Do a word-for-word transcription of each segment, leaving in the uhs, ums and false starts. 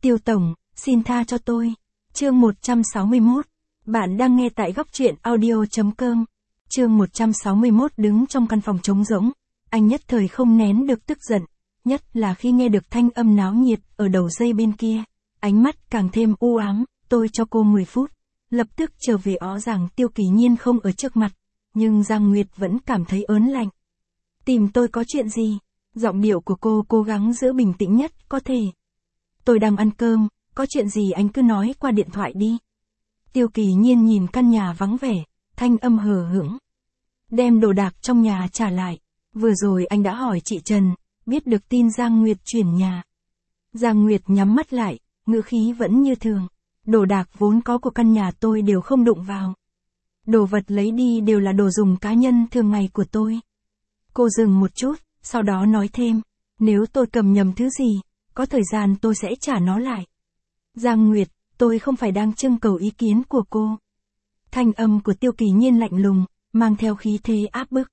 Tiêu tổng, xin tha cho tôi. Chương một trăm sáu mươi mốt. Bạn đang nghe tại góc truyện audio chấm com. Chương một trăm sáu mươi mốt. Đứng trong căn phòng trống rỗng, anh nhất thời không nén được tức giận, nhất là khi nghe được thanh âm náo nhiệt ở đầu dây bên kia, ánh mắt càng thêm u ám. Tôi cho cô mười phút, lập tức trở về. Ó rằng Tiêu Kỳ Nhiên không ở trước mặt, nhưng Giang Nguyệt vẫn cảm thấy ớn lạnh. Tìm tôi có chuyện gì? Giọng điệu của cô cố gắng giữ bình tĩnh nhất có thể. Tôi đang ăn cơm, có chuyện gì anh cứ nói qua điện thoại đi. Tiêu Kỳ Nhiên nhìn căn nhà vắng vẻ, thanh âm hờ hững. Đem đồ đạc trong nhà trả lại. Vừa rồi anh đã hỏi chị Trần, biết được tin Giang Nguyệt chuyển nhà. Giang Nguyệt nhắm mắt lại, ngữ khí vẫn như thường. Đồ đạc vốn có của căn nhà tôi đều không đụng vào. Đồ vật lấy đi đều là đồ dùng cá nhân thường ngày của tôi. Cô dừng một chút, sau đó nói thêm, nếu tôi cầm nhầm thứ gì, có thời gian tôi sẽ trả nó lại. Giang Nguyệt, tôi không phải đang trưng cầu ý kiến của cô. Thanh âm của Tiêu Kỳ Nhiên lạnh lùng, mang theo khí thế áp bức.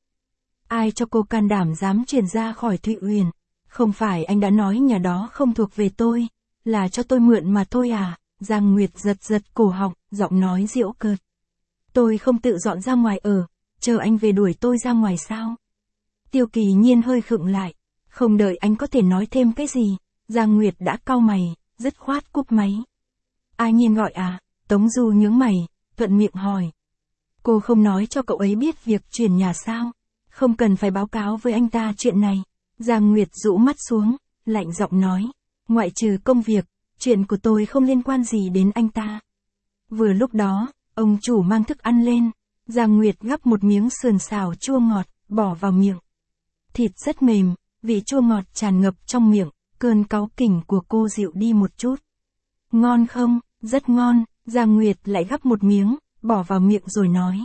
Ai cho cô can đảm dám chuyển ra khỏi Thụy Uyển? Không phải anh đã nói nhà đó không thuộc về tôi, là cho tôi mượn mà thôi à? Giang Nguyệt giật giật cổ họng, giọng nói giễu cợt. Tôi không tự dọn ra ngoài ở, chờ anh về đuổi tôi ra ngoài sao? Tiêu Kỳ Nhiên hơi khựng lại, không đợi anh có thể nói thêm cái gì, Giang Nguyệt đã cau mày, dứt khoát cúp máy. Ai Nhiên gọi à? Tống Du nhướng mày, thuận miệng hỏi. Cô không nói cho cậu ấy biết việc chuyển nhà sao? Không cần phải báo cáo với anh ta chuyện này. Giang Nguyệt rũ mắt xuống, lạnh giọng nói, ngoại trừ công việc, chuyện của tôi không liên quan gì đến anh ta. Vừa lúc đó, ông chủ mang thức ăn lên, Giang Nguyệt gắp một miếng sườn xào chua ngọt, bỏ vào miệng. Thịt rất mềm, vị chua ngọt tràn ngập trong miệng, cơn cáu kỉnh của cô dịu đi một chút. Ngon không? Rất ngon. Giang Nguyệt lại gắp một miếng, bỏ vào miệng rồi nói.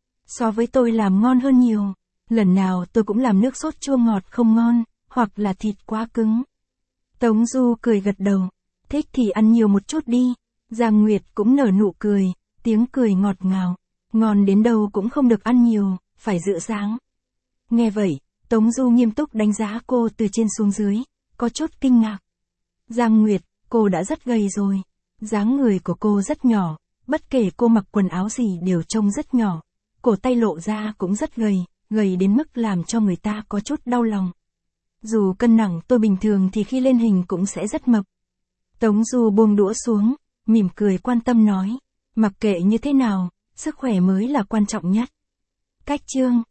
So với tôi làm ngon hơn nhiều, lần nào tôi cũng làm nước sốt chua ngọt không ngon, hoặc là thịt quá cứng. Tống Du cười gật đầu, thích thì ăn nhiều một chút đi. Giang Nguyệt cũng nở nụ cười, tiếng cười ngọt ngào, ngon đến đâu cũng không được ăn nhiều, phải giữ dáng. Nghe vậy, Tống Du nghiêm túc đánh giá cô từ trên xuống dưới, có chút kinh ngạc. Giang Nguyệt, cô đã rất gầy rồi, dáng người của cô rất nhỏ, bất kể cô mặc quần áo gì đều trông rất nhỏ, cổ tay lộ ra cũng rất gầy, gầy đến mức làm cho người ta có chút đau lòng. Dù cân nặng tôi bình thường thì khi lên hình cũng sẽ rất mập. Tống Du buông đũa xuống, mỉm cười quan tâm nói, mặc kệ như thế nào, sức khỏe mới là quan trọng nhất. Cách chương